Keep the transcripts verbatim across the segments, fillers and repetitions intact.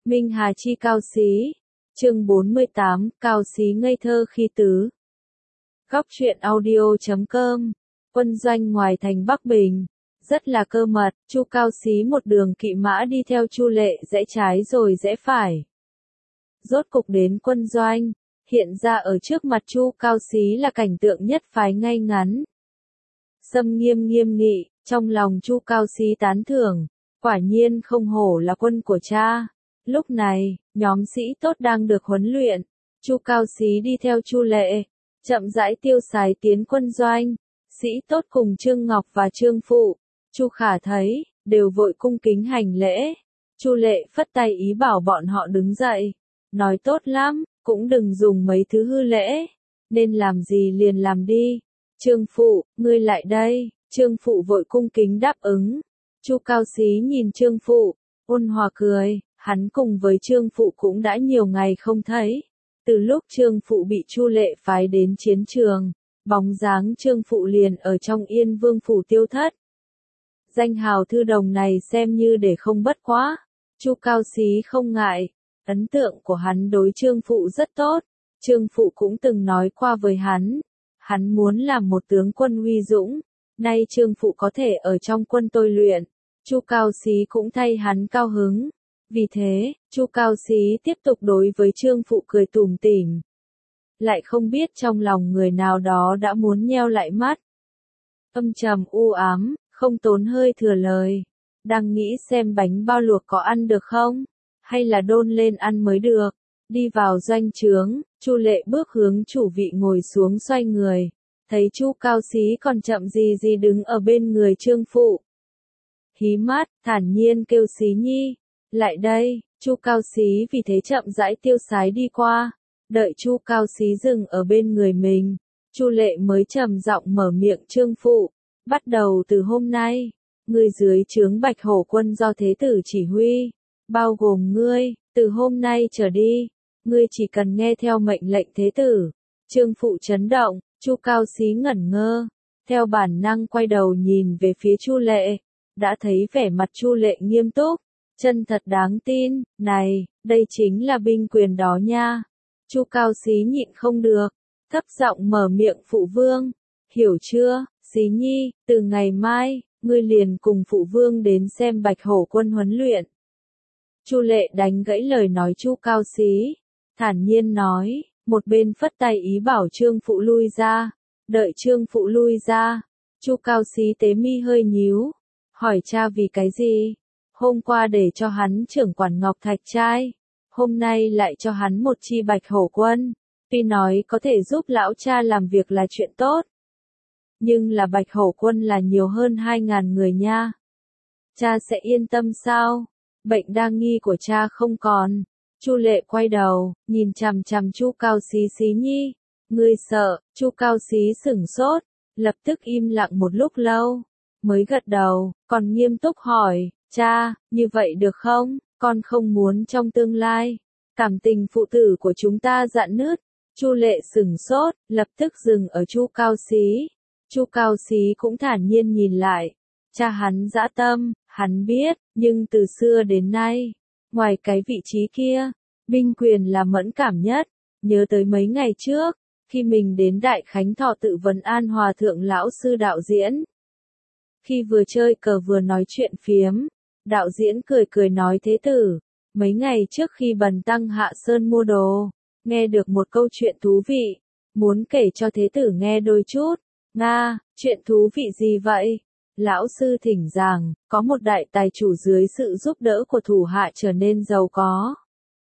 Minh Hà chi cao xí. Chương bốn mươi tám, cao xí ngây thơ khi tứ. Góc truyện audio chấm com. Quân doanh ngoài thành Bắc Bình. Rất là cơ mật, Chu Cao Xí một đường kỵ mã đi theo Chu Lệ rẽ trái rồi rẽ phải. Rốt cục đến quân doanh, hiện ra ở trước mặt Chu Cao Xí là cảnh tượng nhất phái ngay ngắn. Sâm nghiêm nghiêm nghị, trong lòng Chu Cao Xí tán thưởng, quả nhiên không hổ là quân của cha. Lúc này, nhóm sĩ tốt đang được huấn luyện, Chu Cao Xí đi theo Chu Lệ, chậm rãi tiêu sái tiến quân doanh. Sĩ tốt cùng Trương Ngọc và Trương Phụ, Chu Khả thấy, đều vội cung kính hành lễ. Chu Lệ phất tay ý bảo bọn họ đứng dậy, nói tốt lắm, cũng đừng dùng mấy thứ hư lễ, nên làm gì liền làm đi. Trương Phụ, ngươi lại đây. Trương Phụ vội cung kính đáp ứng. Chu Cao Xí nhìn Trương Phụ, ôn hòa cười, hắn cùng với Trương Phụ cũng đã nhiều ngày không thấy. Từ lúc Trương Phụ bị Chu Lệ phái đến chiến trường, bóng dáng Trương Phụ liền ở trong Yên Vương phủ tiêu thất. Danh hào thư đồng này xem như để không bất quá. Chu Cao Xí không ngại, ấn tượng của hắn đối Trương Phụ rất tốt. Trương Phụ cũng từng nói qua với hắn, hắn muốn làm một tướng quân uy dũng. Nay Trương Phụ có thể ở trong quân tôi luyện, Chu Cao Xí cũng thay hắn cao hứng. Vì thế, Chu Cao Xí tiếp tục đối với Trương Phụ cười tủm tỉm. Lại không biết trong lòng người nào đó đã muốn nheo lại mắt. Âm trầm u ám, không tốn hơi thừa lời. Đang nghĩ xem bánh bao luộc có ăn được không? Hay là đôn lên ăn mới được? Đi vào doanh trướng, Chu Lệ bước hướng chủ vị ngồi xuống xoay người. Thấy Chu Cao Xí còn chậm gì gì đứng ở bên người Trương Phụ. Hí mắt, thản nhiên kêu Xí Nhi. Lại đây. Chu Cao Xí vì thế chậm rãi tiêu sái đi qua. Đợi Chu Cao Xí dừng ở bên người mình, Chu Lệ mới trầm giọng mở miệng Trương Phụ. Bắt đầu từ hôm nay, ngươi dưới trướng Bạch Hổ quân do Thế tử chỉ huy, bao gồm ngươi, từ hôm nay trở đi, ngươi chỉ cần nghe theo mệnh lệnh Thế tử. Trương Phụ chấn động, Chu Cao Xí ngẩn ngơ, theo bản năng quay đầu nhìn về phía Chu Lệ, đã thấy vẻ mặt Chu Lệ nghiêm túc, chân thật đáng tin. Này, đây chính là binh quyền đó nha. Chu Cao Xí nhịn không được, thấp giọng mở miệng Phụ Vương. Hiểu chưa, Xí Nhi, từ ngày mai, ngươi liền cùng Phụ Vương đến xem Bạch Hổ quân huấn luyện. Chu Lệ đánh gãy lời nói Chu Cao Xí, thản nhiên nói, một bên phất tay ý bảo Trương Phụ lui ra. Đợi Trương Phụ lui ra, Chu Cao Xí tế mi hơi nhíu, hỏi cha vì cái gì? Hôm qua để cho hắn trưởng quản Ngọc Thạch trai, hôm nay lại cho hắn một chi Bạch Hổ quân. Tuy nói có thể giúp lão cha làm việc là chuyện tốt, nhưng là Bạch Hổ quân là nhiều hơn hai ngàn người nha. Cha sẽ yên tâm sao? Bệnh đa nghi của cha không còn. Chu Lệ quay đầu, nhìn chằm chằm Chu Cao Xí. Xí Nhi, ngươi sợ? Chu Cao Xí sửng sốt, lập tức im lặng một lúc lâu, mới gật đầu, còn nghiêm túc hỏi, cha, như vậy được không? Con không muốn trong tương lai, cảm tình phụ tử của chúng ta rạn nứt. Chu Lệ sửng sốt, lập tức dừng ở Chu Cao Xí. Chu Cao Xí cũng thản nhiên nhìn lại. Cha hắn dã tâm, hắn biết, nhưng từ xưa đến nay, ngoài cái vị trí kia, binh quyền là mẫn cảm nhất. Nhớ tới mấy ngày trước, khi mình đến Đại Khánh Thọ tự vấn an hòa thượng lão sư đạo diễn. Khi vừa chơi cờ vừa nói chuyện phiếm, đạo diễn cười cười nói Thế tử, mấy ngày trước khi bần tăng hạ sơn mua đồ, nghe được một câu chuyện thú vị, muốn kể cho Thế tử nghe đôi chút. Nga, chuyện thú vị gì vậy? Lão sư thỉnh giảng, có một đại tài chủ dưới sự giúp đỡ của thủ hạ trở nên giàu có.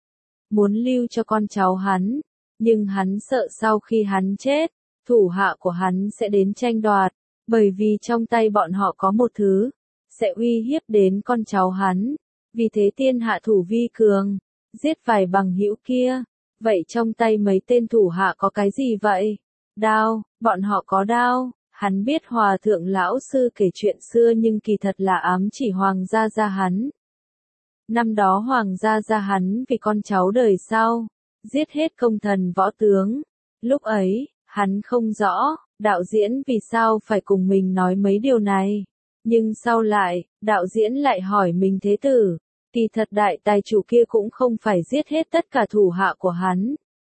Muốn lưu cho con cháu hắn, nhưng hắn sợ sau khi hắn chết, thủ hạ của hắn sẽ đến tranh đoạt, bởi vì trong tay bọn họ có một thứ, sẽ uy hiếp đến con cháu hắn. Vì thế tiên hạ thủ vi cường, giết vài bằng hữu kia. Vậy trong tay mấy tên thủ hạ có cái gì vậy? Đao, bọn họ có đao. Hắn biết hòa thượng lão sư kể chuyện xưa nhưng kỳ thật là ám chỉ hoàng gia gia hắn. Năm đó hoàng gia gia hắn vì con cháu đời sau, giết hết công thần võ tướng. Lúc ấy, hắn không rõ, đạo diễn vì sao phải cùng mình nói mấy điều này. Nhưng sau lại, đạo diễn lại hỏi mình Thế tử, Kỳ thật đại tài chủ kia cũng không phải giết hết tất cả thủ hạ của hắn.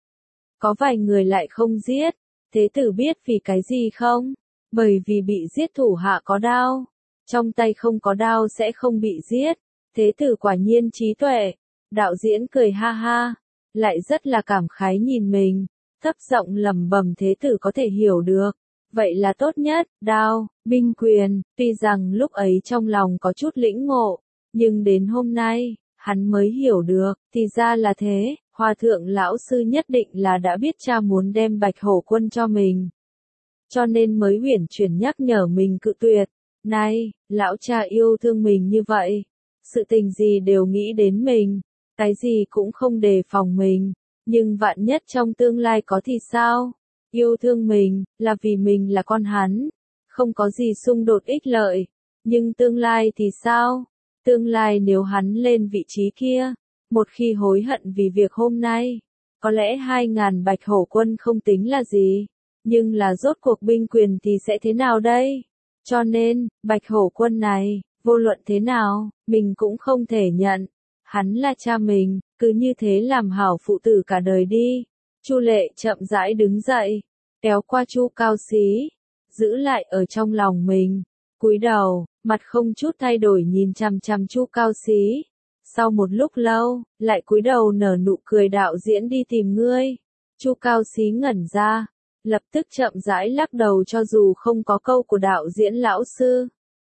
Có vài người lại không giết, thế tử biết vì cái gì không? Bởi vì bị giết thủ hạ có đao, trong tay không có đao sẽ không bị giết, thế tử quả nhiên trí tuệ. Đạo diễn cười ha ha, lại rất là cảm khái nhìn mình, thấp giọng lẩm bẩm thế tử có thể hiểu được. Vậy là tốt nhất, đao, binh quyền, tuy rằng lúc ấy trong lòng có chút lĩnh ngộ, nhưng đến hôm nay, hắn mới hiểu được, thì ra là thế, Hòa thượng lão sư nhất định là đã biết cha muốn đem Bạch Hổ Quân cho mình. Cho nên mới uyển chuyển nhắc nhở mình cự tuyệt, này, lão cha yêu thương mình như vậy, sự tình gì đều nghĩ đến mình, cái gì cũng không đề phòng mình, nhưng vạn nhất trong tương lai có thì sao? Yêu thương mình, là vì mình là con hắn, không có gì xung đột ích lợi, nhưng tương lai thì sao? Tương lai nếu hắn lên vị trí kia, một khi hối hận vì việc hôm nay, có lẽ hai ngàn Bạch Hổ Quân không tính là gì, nhưng là rốt cuộc binh quyền thì sẽ thế nào đây? Cho nên, Bạch Hổ Quân này, vô luận thế nào, mình cũng không thể nhận. Hắn là cha mình, cứ như thế làm hảo phụ tử cả đời đi. Chu Lệ chậm rãi đứng dậy, kéo qua Chu Cao Xí, giữ lại ở trong lòng mình, cúi đầu, mặt không chút thay đổi nhìn chằm chằm Chu Cao Xí. Sau một lúc lâu, lại cúi đầu nở nụ cười đạo diễn đi tìm ngươi. Chu Cao Xí ngẩn ra, lập tức chậm rãi lắc đầu cho dù không có câu của đạo diễn lão sư.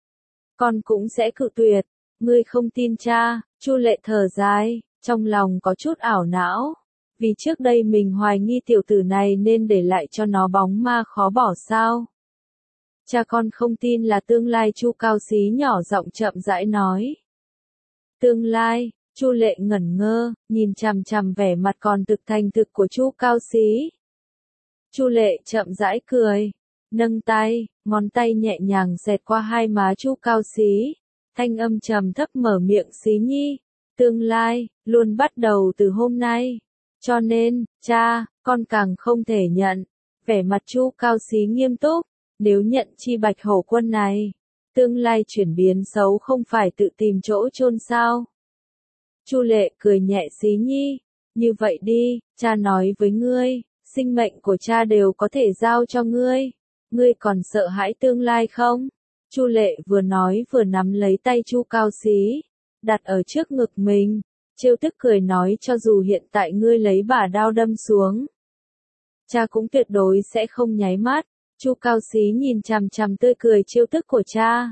Con cũng sẽ cự tuyệt, ngươi không tin cha, Chu Lệ thở dài, trong lòng có chút ảo não. Vì trước đây mình hoài nghi tiểu tử này nên để lại cho nó bóng ma khó bỏ sao. Cha con không tin là tương lai, Chu Cao Xí nhỏ giọng chậm rãi nói. Tương lai, Chu Lệ ngẩn ngơ, nhìn chằm chằm vẻ mặt còn thực thành thực của Chu Cao Xí. Chu Lệ chậm rãi cười, nâng tay, ngón tay nhẹ nhàng xẹt qua hai má Chu Cao Xí, thanh âm trầm thấp mở miệng, Xí nhi, tương lai, luôn bắt đầu từ hôm nay. Cho nên, cha, con càng không thể nhận. Vẻ mặt Chu Cao Xí nghiêm túc, nếu nhận chi Bạch Hổ Quân này, tương lai chuyển biến xấu không phải tự tìm chỗ chôn sao? Chu Lệ cười nhẹ, Xí nhi, như vậy đi, cha nói với ngươi, sinh mệnh của cha đều có thể giao cho ngươi, ngươi còn sợ hãi tương lai không? Chu Lệ vừa nói vừa nắm lấy tay Chu Cao Xí, đặt ở trước ngực mình, trêu tức cười nói, cho dù hiện tại ngươi lấy bả đao đâm xuống, cha cũng tuyệt đối sẽ không nháy mắt. Chu Cao Xí nhìn chằm chằm tươi cười trêu tức của cha,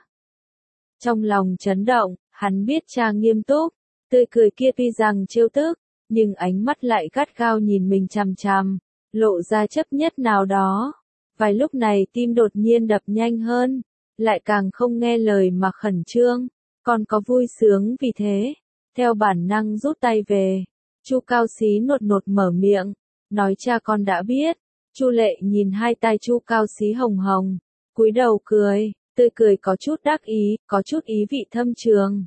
trong lòng chấn động, hắn biết cha nghiêm túc, tươi cười kia tuy rằng trêu tức, nhưng ánh mắt lại gắt gao nhìn mình chằm chằm, lộ ra chấp nhất nào đó. Vài lúc này tim đột nhiên đập nhanh hơn, lại càng không nghe lời mà khẩn trương, còn có vui sướng vì thế, theo bản năng rút tay về. Chu Cao Xí nột nột mở miệng, nói cha con đã biết. Chu Lệ nhìn hai tay Chu Cao Xí hồng hồng, cúi đầu cười, tươi cười có chút đắc ý, có chút ý vị thâm trường.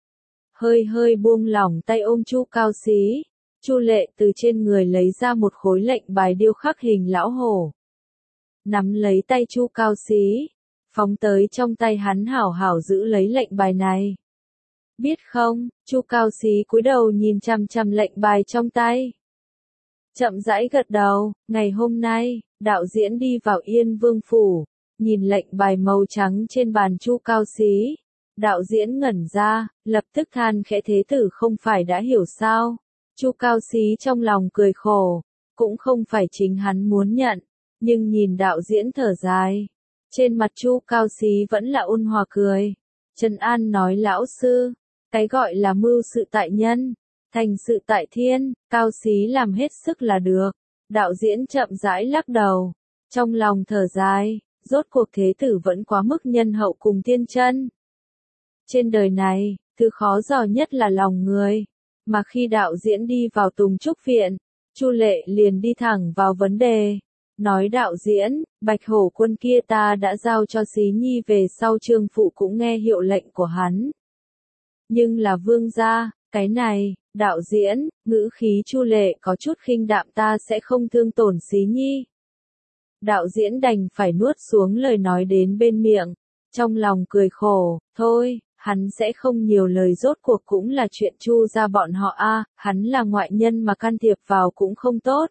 Hơi hơi buông lỏng tay ôm Chu Cao Xí, Chu Lệ từ trên người lấy ra một khối lệnh bài điêu khắc hình lão hổ. Nắm lấy tay Chu Cao Xí, phóng tới trong tay hắn, hảo hảo giữ lấy lệnh bài này. Biết không, Chu Cao Xí cúi đầu nhìn chằm chằm lệnh bài trong tay. Chậm rãi gật đầu, ngày hôm nay, đạo diễn đi vào Yên Vương Phủ, nhìn lệnh bài màu trắng trên bàn Chu Cao Xí. Đạo diễn ngẩn ra, lập tức than khẽ, thế tử không phải đã hiểu sao? Chu Cao Xí trong lòng cười khổ, cũng không phải chính hắn muốn nhận, nhưng nhìn đạo diễn thở dài. Trên mặt Chu Cao Xí vẫn là ôn hòa cười. Trần An nói, lão sư, cái gọi là mưu sự tại nhân, thành sự tại thiên, Cao Xí làm hết sức là được. Đạo diễn chậm rãi lắc đầu, trong lòng thở dài, rốt cuộc thế tử vẫn quá mức nhân hậu cùng thiên chân. Trên đời này, thứ khó dò nhất là lòng người, mà khi đạo diễn đi vào Tùng Trúc Viện, Chu Lệ liền đi thẳng vào vấn đề. Nói, đạo diễn, Bạch Hổ Quân kia ta đã giao cho Xí nhi, về sau Trương phụ cũng nghe hiệu lệnh của hắn. Nhưng là vương gia, cái này, đạo diễn, ngữ khí Chu Lệ có chút khinh đạm, ta sẽ không thương tổn Xí nhi. Đạo diễn đành phải nuốt xuống lời nói đến bên miệng, trong lòng cười khổ, thôi, hắn sẽ không nhiều lời, rốt cuộc cũng là chuyện Chu gia bọn họ a, hắn là ngoại nhân mà can thiệp vào cũng không tốt.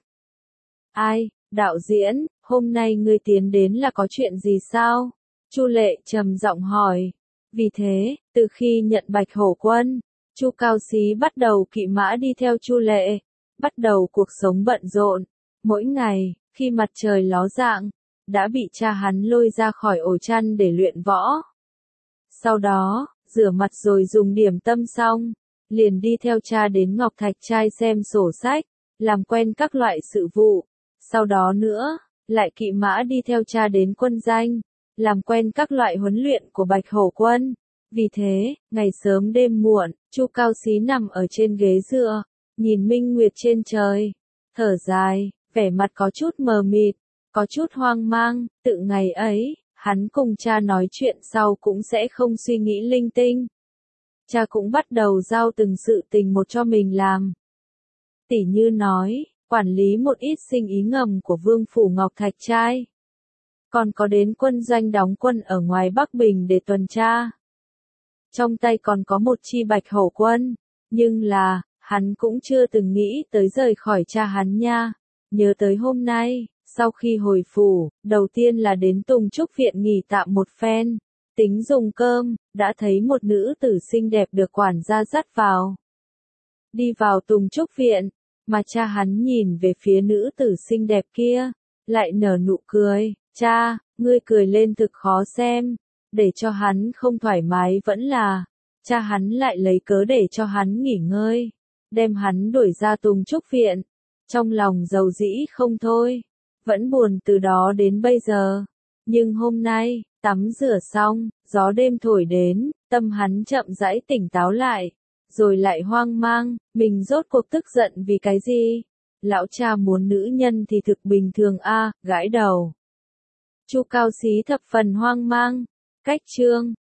Ai, đạo diễn, hôm nay ngươi tiến đến là có chuyện gì sao? Chu Lệ trầm giọng hỏi. Vì thế, từ khi nhận Bạch Hổ Quân, Chu Cao Xí bắt đầu kỵ mã đi theo Chu Lệ, bắt đầu cuộc sống bận rộn. Mỗi ngày, khi mặt trời ló dạng, đã bị cha hắn lôi ra khỏi ổ chăn để luyện võ. Sau đó, rửa mặt rồi dùng điểm tâm xong, liền đi theo cha đến Ngọc Thạch Trai xem sổ sách, làm quen các loại sự vụ. Sau đó nữa, lại kỵ mã đi theo cha đến quân danh, làm quen các loại huấn luyện của Bạch Hổ Quân. Vì thế, ngày sớm đêm muộn, Chu Cao Xí nằm ở trên ghế dựa, nhìn minh nguyệt trên trời, thở dài, vẻ mặt có chút mờ mịt, có chút hoang mang. Tự ngày ấy, hắn cùng cha nói chuyện sau cũng sẽ không suy nghĩ linh tinh. Cha cũng bắt đầu giao từng sự tình một cho mình làm. Tỉ như nói, quản lý một ít sinh ý ngầm của Vương phủ Ngọc Thạch Trai. Còn có đến quân doanh đóng quân ở ngoài Bắc Bình để tuần tra. Trong tay còn có một chi Bạch Hổ Quân, nhưng là, hắn cũng chưa từng nghĩ tới rời khỏi cha hắn nha. Nhớ tới hôm nay, sau khi hồi phủ, đầu tiên là đến Tùng Trúc Viện nghỉ tạm một phen, tính dùng cơm, đã thấy một nữ tử xinh đẹp được quản gia dắt vào. Đi vào Tùng Trúc Viện, mà cha hắn nhìn về phía nữ tử xinh đẹp kia, lại nở nụ cười. Cha, ngươi cười lên thực khó xem, để cho hắn không thoải mái vẫn là, cha hắn lại lấy cớ để cho hắn nghỉ ngơi, đem hắn đuổi ra Tùng Trúc Viện, trong lòng dầu dĩ không thôi, vẫn buồn từ đó đến bây giờ. Nhưng hôm nay, tắm rửa xong, gió đêm thổi đến, tâm hắn chậm rãi tỉnh táo lại, rồi lại hoang mang, mình rốt cuộc tức giận vì cái gì? Lão cha muốn nữ nhân thì thực bình thường a, gãi đầu. Chu Cao Xí thập phần hoang mang. Cách chương